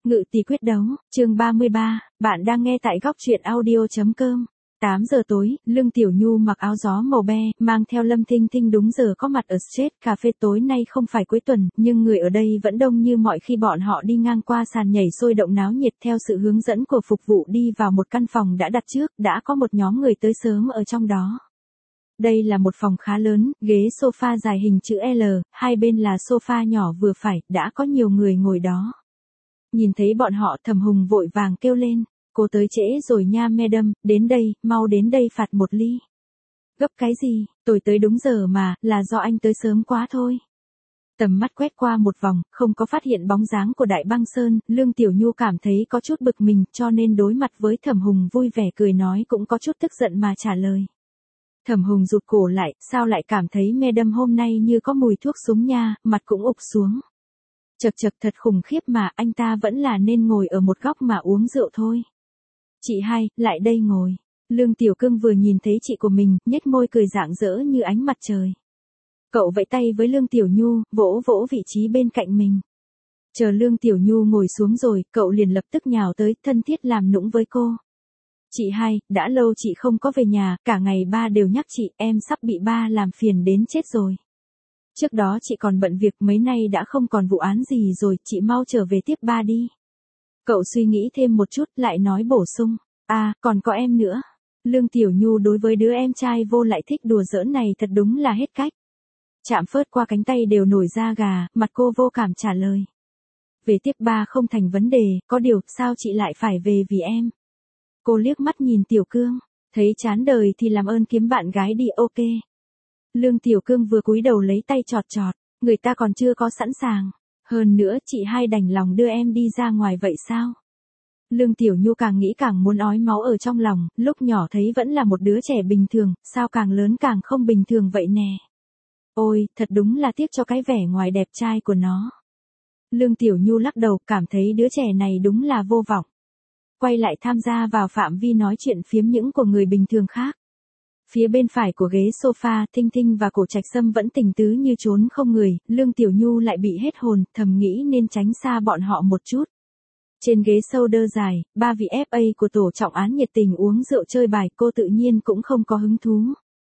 Ngự tỷ quyết đấu, chương 33, bạn đang nghe tại góc truyện audio.com. 8 giờ tối, Lương Tiểu Nhu mặc áo gió màu be, mang theo Lâm Thinh Thinh đúng giờ có mặt ở Street Cà phê. Tối nay không phải cuối tuần, nhưng người ở đây vẫn đông như mọi khi bọn họ đi ngang qua sàn nhảy sôi động náo nhiệt. Theo sự hướng dẫn của phục vụ đi vào một căn phòng đã đặt trước, đã có một nhóm người tới sớm ở trong đó. Đây là một phòng khá lớn, ghế sofa dài hình chữ L, hai bên là sofa nhỏ vừa phải, đã có nhiều người ngồi đó. Nhìn thấy bọn họ, Thẩm Hùng vội vàng kêu lên, cô tới trễ rồi nha madam, đến đây, mau đến đây phạt một ly. Gấp cái gì, tôi tới đúng giờ mà, là do anh tới sớm quá thôi. Tầm mắt quét qua một vòng, không có phát hiện bóng dáng của Đại Băng Sơn, Lương Tiểu Nhu cảm thấy có chút bực mình, cho nên đối mặt với Thẩm Hùng vui vẻ cười nói cũng có chút tức giận mà trả lời. Thẩm Hùng rụt cổ lại, sao lại cảm thấy madam hôm nay như có mùi thuốc súng nha, mặt cũng ụp xuống. Chật thật khủng khiếp mà, anh ta vẫn là nên ngồi ở một góc mà uống rượu thôi. Chị hai, lại đây ngồi. Lương Tiểu Cương vừa nhìn thấy chị của mình, nhếch môi cười rạng rỡ như ánh mặt trời. Cậu vẫy tay với Lương Tiểu Nhu, vỗ vỗ vị trí bên cạnh mình. Chờ Lương Tiểu Nhu ngồi xuống rồi, cậu liền lập tức nhào tới, thân thiết làm nũng với cô. Chị hai, đã lâu chị không có về nhà, cả ngày ba đều nhắc chị, em sắp bị ba làm phiền đến chết rồi. Trước đó chị còn bận việc, mấy nay đã không còn vụ án gì rồi, chị mau trở về tiếp ba đi. Cậu suy nghĩ thêm một chút, lại nói bổ sung, à, còn có em nữa. Lương Tiểu Nhu đối với đứa em trai vô lại thích đùa giỡn này thật đúng là hết cách. Chạm phớt qua cánh tay đều nổi da gà, mặt cô vô cảm trả lời. Về tiếp ba không thành vấn đề, có điều, sao chị lại phải về vì em? Cô liếc mắt nhìn Tiểu Cương, thấy chán đời thì làm ơn kiếm bạn gái đi, ok. Lương Tiểu Cương vừa cúi đầu lấy tay chọt, người ta còn chưa có sẵn sàng. Hơn nữa chị hai đành lòng đưa em đi ra ngoài vậy sao? Lương Tiểu Nhu càng nghĩ càng muốn ói máu ở trong lòng, lúc nhỏ thấy vẫn là một đứa trẻ bình thường, sao càng lớn càng không bình thường vậy nè. Ôi, thật đúng là tiếc cho cái vẻ ngoài đẹp trai của nó. Lương Tiểu Nhu lắc đầu, cảm thấy đứa trẻ này đúng là vô vọng. Quay lại tham gia vào phạm vi nói chuyện phiếm những của người bình thường khác. Phía bên phải của ghế sofa, Thinh Thinh và Cổ Trạch Sâm vẫn tình tứ như trốn không người, Lương Tiểu Nhu lại bị hết hồn, thầm nghĩ nên tránh xa bọn họ một chút. Trên ghế shoulder dài, ba vị FA của tổ trọng án nhiệt tình uống rượu chơi bài, cô tự nhiên cũng không có hứng thú.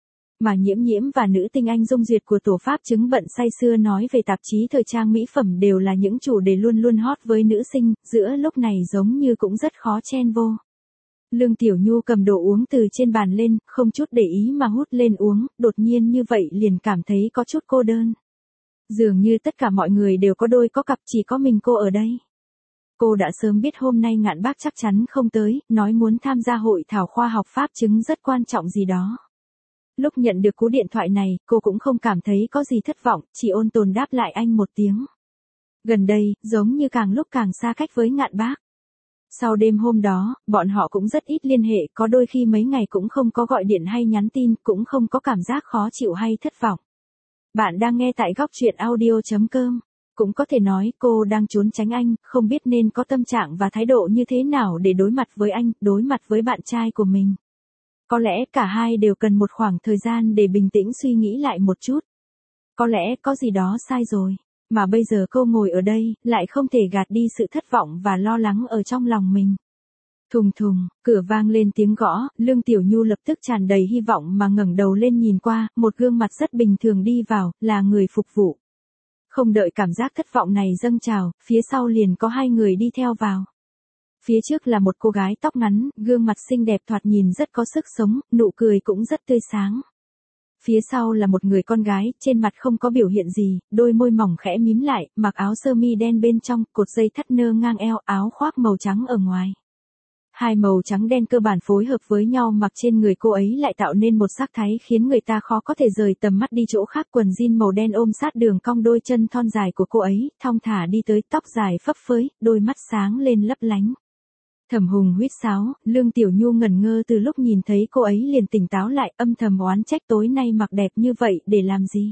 Mà Nhiễm Nhiễm và nữ tinh anh Dung Duyệt của tổ pháp chứng bận say sưa nói về tạp chí thời trang mỹ phẩm đều là những chủ đề luôn luôn hot với nữ sinh, giữa lúc này giống như cũng rất khó chen vô. Lương Tiểu Nhu cầm đồ uống từ trên bàn lên, không chút để ý mà hút lên uống, đột nhiên như vậy liền cảm thấy có chút cô đơn. Dường như tất cả mọi người đều có đôi có cặp, chỉ có mình cô ở đây. Cô đã sớm biết hôm nay Ngạn Bác chắc chắn không tới, nói muốn tham gia hội thảo khoa học pháp chứng rất quan trọng gì đó. Lúc nhận được cú điện thoại này, cô cũng không cảm thấy có gì thất vọng, chỉ ôn tồn đáp lại anh một tiếng. Gần đây, giống như càng lúc càng xa cách với Ngạn Bác. Sau đêm hôm đó, bọn họ cũng rất ít liên hệ, có đôi khi mấy ngày cũng không có gọi điện hay nhắn tin, cũng không có cảm giác khó chịu hay thất vọng. Bạn đang nghe tại góc truyện audio.com. Cũng có thể nói cô đang trốn tránh anh, không biết nên có tâm trạng và thái độ như thế nào để đối mặt với anh, đối mặt với bạn trai của mình. Có lẽ cả hai đều cần một khoảng thời gian để bình tĩnh suy nghĩ lại một chút. Có lẽ có gì đó sai rồi. Mà bây giờ cô ngồi ở đây, lại không thể gạt đi sự thất vọng và lo lắng ở trong lòng mình. Thùng thùng, cửa vang lên tiếng gõ, Lương Tiểu Nhu lập tức tràn đầy hy vọng mà ngẩng đầu lên nhìn qua, một gương mặt rất bình thường đi vào, là người phục vụ. Không đợi cảm giác thất vọng này dâng trào, phía sau liền có hai người đi theo vào. Phía trước là một cô gái tóc ngắn, gương mặt xinh đẹp thoạt nhìn rất có sức sống, nụ cười cũng rất tươi sáng. Phía sau là một người con gái, trên mặt không có biểu hiện gì, đôi môi mỏng khẽ mím lại, mặc áo sơ mi đen bên trong, cột dây thắt nơ ngang eo, áo khoác màu trắng ở ngoài. Hai màu trắng đen cơ bản phối hợp với nhau mặc trên người cô ấy lại tạo nên một sắc thái khiến người ta khó có thể rời tầm mắt đi chỗ khác. Quần jean màu đen ôm sát đường cong đôi chân thon dài của cô ấy, thong thả đi tới, tóc dài phấp phới, đôi mắt sáng lên lấp lánh. Thẩm Hùng huýt sáo, Lương Tiểu Nhu ngẩn ngơ từ lúc nhìn thấy cô ấy liền tỉnh táo lại, âm thầm oán trách tối nay mặc đẹp như vậy để làm gì.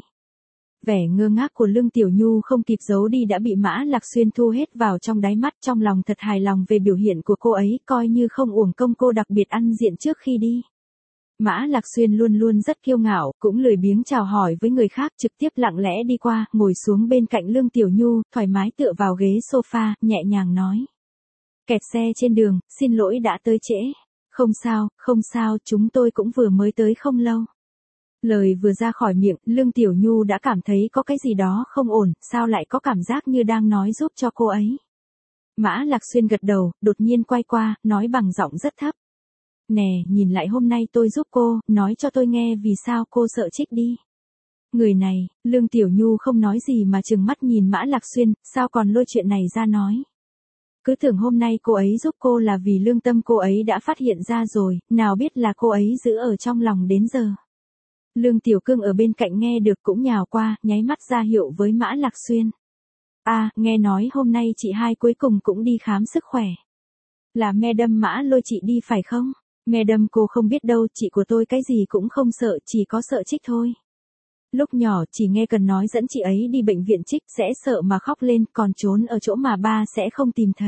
Vẻ ngơ ngác của Lương Tiểu Nhu không kịp giấu đi đã bị Mã Lạc Xuyên thu hết vào trong đáy mắt, trong lòng thật hài lòng về biểu hiện của cô ấy, coi như không uổng công cô đặc biệt ăn diện trước khi đi. Mã Lạc Xuyên luôn luôn rất kiêu ngạo, cũng lười biếng chào hỏi với người khác, trực tiếp lặng lẽ đi qua, ngồi xuống bên cạnh Lương Tiểu Nhu, thoải mái tựa vào ghế sofa, nhẹ nhàng nói. Kẹt xe trên đường, xin lỗi đã tới trễ. Không sao, chúng tôi cũng vừa mới tới không lâu. Lời vừa ra khỏi miệng, Lương Tiểu Nhu đã cảm thấy có cái gì đó không ổn, sao lại có cảm giác như đang nói giúp cho cô ấy. Mã Lạc Xuyên gật đầu, đột nhiên quay qua, nói bằng giọng rất thấp. Nè, nhìn lại hôm nay tôi giúp cô, nói cho tôi nghe vì sao cô sợ Trích đi. Người này, Lương Tiểu Nhu không nói gì mà trừng mắt nhìn Mã Lạc Xuyên, sao còn lôi chuyện này ra nói. Cứ tưởng hôm nay cô ấy giúp cô là vì lương tâm cô ấy đã phát hiện ra rồi, nào biết là cô ấy giữ ở trong lòng đến giờ. Lương Tiểu Cương ở bên cạnh nghe được cũng nhào qua, nháy mắt ra hiệu với Mã Lạc Xuyên. Nghe nói hôm nay chị hai cuối cùng cũng đi khám sức khỏe. Là Madam Mã lôi chị đi phải không? Madam cô không biết đâu, chị của tôi cái gì cũng không sợ, chỉ có sợ Trích thôi. Lúc nhỏ chỉ nghe cần nói dẫn chị ấy đi bệnh viện Trích sẽ sợ mà khóc lên, còn trốn ở chỗ mà ba sẽ không tìm thấy.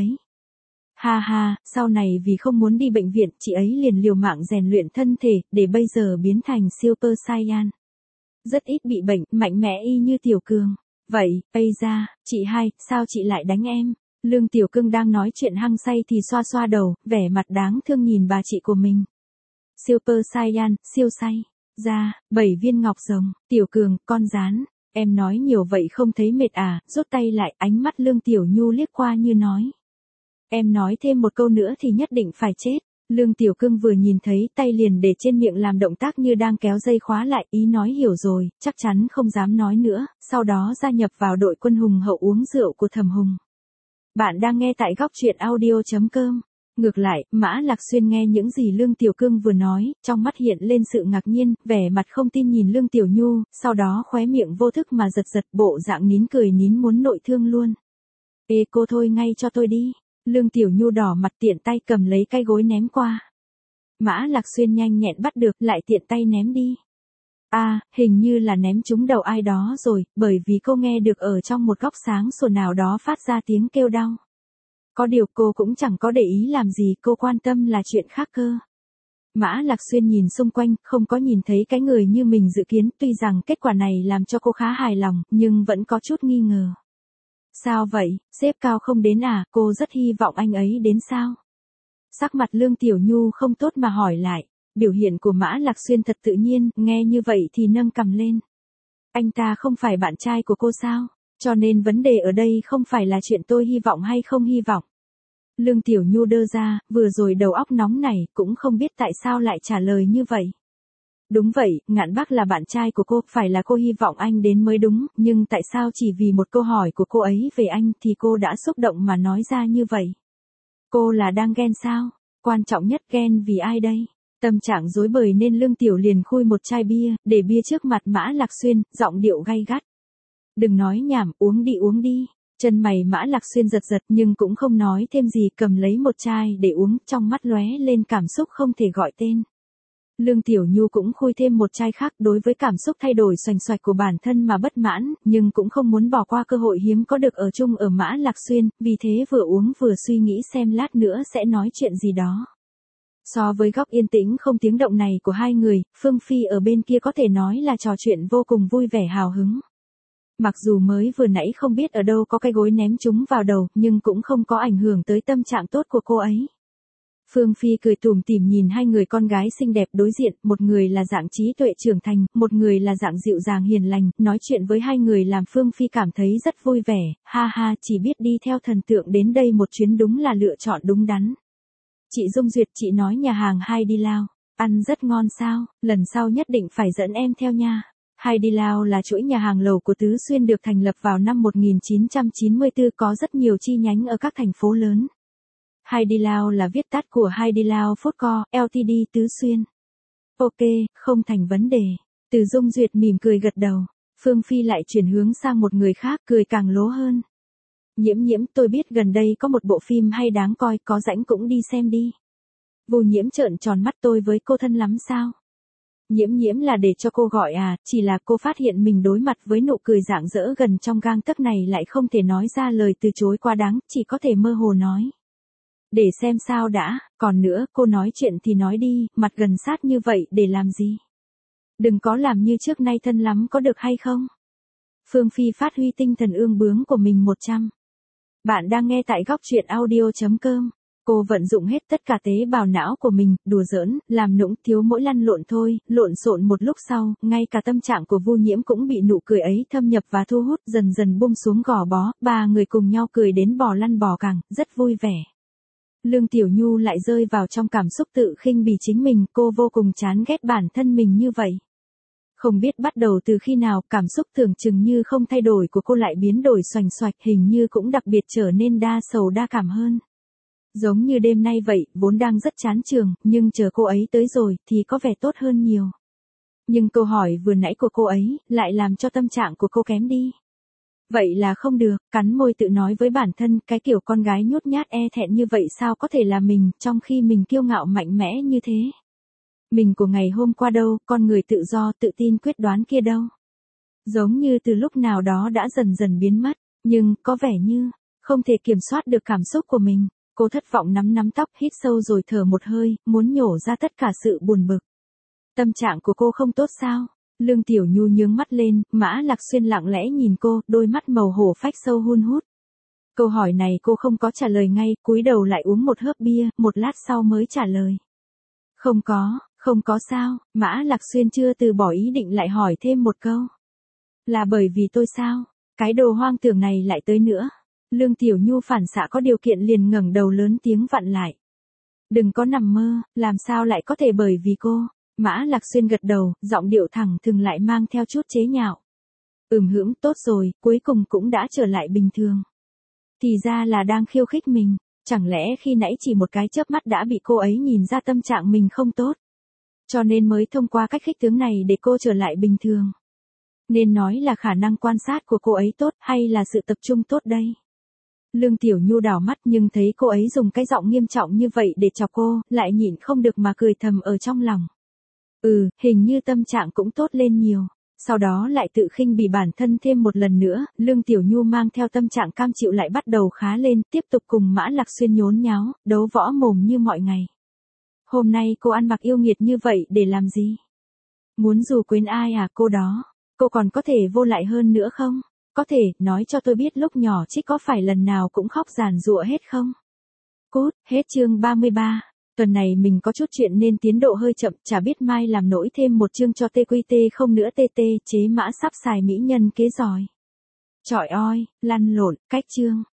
Ha ha, sau này vì không muốn đi bệnh viện, chị ấy liền liều mạng rèn luyện thân thể, để bây giờ biến thành Super Saiyan. Rất ít bị bệnh, mạnh mẽ y như Tiểu Cường. Vậy, ây da, chị hai, sao chị lại đánh em? Lương Tiểu Cương đang nói chuyện hăng say thì xoa xoa đầu, vẻ mặt đáng thương nhìn bà chị của mình. Super Saiyan, siêu say. Ra, 7 viên ngọc rồng, Tiểu Cường, con rán. Em nói nhiều vậy không thấy mệt à, rút tay lại, ánh mắt Lương Tiểu Nhu liếc qua như nói. Em nói thêm một câu nữa thì nhất định phải chết. Lương Tiểu Cương vừa nhìn thấy tay liền để trên miệng làm động tác như đang kéo dây khóa lại, ý nói hiểu rồi, chắc chắn không dám nói nữa, sau đó gia nhập vào đội quân hùng hậu uống rượu của Thẩm Hùng. Bạn đang nghe tại góc truyện audio.com. Ngược lại, Mã Lạc Xuyên nghe những gì Lương Tiểu Cương vừa nói, trong mắt hiện lên sự ngạc nhiên, vẻ mặt không tin nhìn Lương Tiểu Nhu, sau đó khóe miệng vô thức mà giật giật, bộ dạng nín cười nín muốn nội thương luôn. Ê cô thôi ngay cho tôi đi. Lương Tiểu Nhu đỏ mặt tiện tay cầm lấy cái gối ném qua. Mã Lạc Xuyên nhanh nhẹn bắt được, lại tiện tay ném đi. Hình như là ném trúng đầu ai đó rồi, bởi vì cô nghe được ở trong một góc sáng sủa nào đó phát ra tiếng kêu đau. Có điều cô cũng chẳng có để ý làm gì, cô quan tâm là chuyện khác cơ. Mã Lạc Xuyên nhìn xung quanh, không có nhìn thấy cái người như mình dự kiến, tuy rằng kết quả này làm cho cô khá hài lòng, nhưng vẫn có chút nghi ngờ. Sao vậy, sếp Cao không đến à, cô rất hy vọng anh ấy đến sao? Sắc mặt Lương Tiểu Nhu không tốt mà hỏi lại, biểu hiện của Mã Lạc Xuyên thật tự nhiên, nghe như vậy thì nâng cằm lên. Anh ta không phải bạn trai của cô sao? Cho nên vấn đề ở đây không phải là chuyện tôi hy vọng hay không hy vọng. Lương Tiểu Nhu đơ ra, vừa rồi đầu óc nóng này, cũng không biết tại sao lại trả lời như vậy. Đúng vậy, Ngạn Bác là bạn trai của cô, phải là cô hy vọng anh đến mới đúng, nhưng tại sao chỉ vì một câu hỏi của cô ấy về anh thì cô đã xúc động mà nói ra như vậy? Cô là đang ghen sao? Quan trọng nhất ghen vì ai đây? Tâm trạng rối bời nên Lương Tiểu liền khui một chai bia, để bia trước mặt Mã Lạc Xuyên, giọng điệu gay gắt. Đừng nói nhảm, uống đi. Chân mày Mã Lạc Xuyên giật giật nhưng cũng không nói thêm gì, cầm lấy một chai để uống, trong mắt lóe lên cảm xúc không thể gọi tên. Lương Tiểu Nhu cũng khui thêm một chai khác, đối với cảm xúc thay đổi xoành xoạch của bản thân mà bất mãn, nhưng cũng không muốn bỏ qua cơ hội hiếm có được ở chung ở Mã Lạc Xuyên, vì thế vừa uống vừa suy nghĩ xem lát nữa sẽ nói chuyện gì đó. So với góc yên tĩnh không tiếng động này của hai người, Phương Phi ở bên kia có thể nói là trò chuyện vô cùng vui vẻ hào hứng. Mặc dù mới vừa nãy không biết ở đâu có cái gối ném chúng vào đầu, nhưng cũng không có ảnh hưởng tới tâm trạng tốt của cô ấy. Phương Phi cười tủm tỉm nhìn hai người con gái xinh đẹp đối diện, một người là dạng trí tuệ trưởng thành, một người là dạng dịu dàng hiền lành, nói chuyện với hai người làm Phương Phi cảm thấy rất vui vẻ, ha ha, chỉ biết đi theo thần tượng đến đây một chuyến đúng là lựa chọn đúng đắn. Chị Dung Duyệt, chị nói nhà hàng Hai Đi Lao, ăn rất ngon sao, lần sau nhất định phải dẫn em theo nha. Hai Đi Lao là chuỗi nhà hàng lẩu của Tứ Xuyên được thành lập vào năm 1994, có rất nhiều chi nhánh ở các thành phố lớn. Hai Đi Lao là viết tắt của Hai Đi Lao Food Co. Ltd Tứ Xuyên. Ok, không thành vấn đề. Từ Dung Duyệt mỉm cười gật đầu. Phương Phi lại chuyển hướng sang một người khác, cười càng lố hơn. Nhiễm, tôi biết gần đây có một bộ phim hay đáng coi, có rảnh cũng đi xem đi. Vô Nhiễm trợn tròn mắt, tôi với cô thân lắm sao? Nhiễm là để cho cô gọi à, chỉ là cô phát hiện mình đối mặt với nụ cười rạng rỡ gần trong gang tấc này lại không thể nói ra lời từ chối quá đáng, chỉ có thể mơ hồ nói. Để xem sao đã, còn nữa, cô nói chuyện thì nói đi, mặt gần sát như vậy để làm gì? Đừng có làm như trước nay thân lắm có được hay không? Phương Phi phát huy tinh thần ương bướng của mình 100. Bạn đang nghe tại góc truyện audio.com. Cô vận dụng hết tất cả tế bào não của mình, đùa giỡn, làm nũng, thiếu mỗi lăn lộn thôi, lộn xộn một lúc sau, ngay cả tâm trạng của Vu Nhiễm cũng bị nụ cười ấy thâm nhập và thu hút, dần dần buông xuống gò bó, ba người cùng nhau cười đến bò lăn bò cẳng, rất vui vẻ. Lương Tiểu Nhu lại rơi vào trong cảm xúc tự khinh bỉ chính mình, cô vô cùng chán ghét bản thân mình như vậy. Không biết bắt đầu từ khi nào, cảm xúc tưởng chừng như không thay đổi của cô lại biến đổi xoành xoạch, hình như cũng đặc biệt trở nên đa sầu đa cảm hơn. Giống như đêm nay vậy, vốn đang rất chán trường, nhưng chờ cô ấy tới rồi, thì có vẻ tốt hơn nhiều. Nhưng câu hỏi vừa nãy của cô ấy, lại làm cho tâm trạng của cô kém đi. Vậy là không được, cắn môi tự nói với bản thân, cái kiểu con gái nhút nhát e thẹn như vậy sao có thể là mình, trong khi mình kiêu ngạo mạnh mẽ như thế. Mình của ngày hôm qua đâu, con người tự do, tự tin quyết đoán kia đâu. Giống như từ lúc nào đó đã dần dần biến mất, nhưng, có vẻ như, không thể kiểm soát được cảm xúc của mình. Cô thất vọng nắm nắm tóc, hít sâu rồi thở một hơi, muốn nhổ ra tất cả sự buồn bực. Tâm trạng của cô không tốt sao? Lương Tiểu Nhu nhướng mắt lên, Mã Lạc Xuyên lặng lẽ nhìn cô, đôi mắt màu hổ phách sâu hun hút. Câu hỏi này cô không có trả lời ngay, cúi đầu lại uống một hớp bia, một lát sau mới trả lời. Không có sao, Mã Lạc Xuyên chưa từ bỏ ý định lại hỏi thêm một câu. Là bởi vì tôi sao? Cái đồ hoang tưởng này lại tới nữa. Lương Tiểu Nhu phản xạ có điều kiện liền ngẩng đầu lớn tiếng vặn lại. Đừng có nằm mơ, làm sao lại có thể bởi vì cô. Mã Lạc Xuyên gật đầu, giọng điệu thẳng thừng lại mang theo chút chế nhạo. Hưỡng, tốt rồi, cuối cùng cũng đã trở lại bình thường. Thì ra là đang khiêu khích mình, chẳng lẽ khi nãy chỉ một cái chớp mắt đã bị cô ấy nhìn ra tâm trạng mình không tốt. Cho nên mới thông qua cách khích tướng này để cô trở lại bình thường. Nên nói là khả năng quan sát của cô ấy tốt hay là sự tập trung tốt đây. Lương Tiểu Nhu đảo mắt nhưng thấy cô ấy dùng cái giọng nghiêm trọng như vậy để chọc cô, lại nhịn không được mà cười thầm ở trong lòng. Hình như tâm trạng cũng tốt lên nhiều. Sau đó lại tự khinh bỉ bản thân thêm một lần nữa, Lương Tiểu Nhu mang theo tâm trạng cam chịu lại bắt đầu khá lên, tiếp tục cùng Mã Lạc Xuyên nhốn nháo, đấu võ mồm như mọi ngày. Hôm nay cô ăn mặc yêu nghiệt như vậy để làm gì? Muốn dù quên ai à cô đó? Cô còn có thể vô lại hơn nữa không? Có thể, nói cho tôi biết lúc nhỏ Trích có phải lần nào cũng khóc giàn giụa hết không? Cút, hết chương 33. Tuần này mình có chút chuyện nên tiến độ hơi chậm, chả biết mai làm nổi thêm một chương cho TQT không nữa TT, chế Mã sắp xài mỹ nhân kế giỏi. Trọi oi, lăn lộn, cách chương.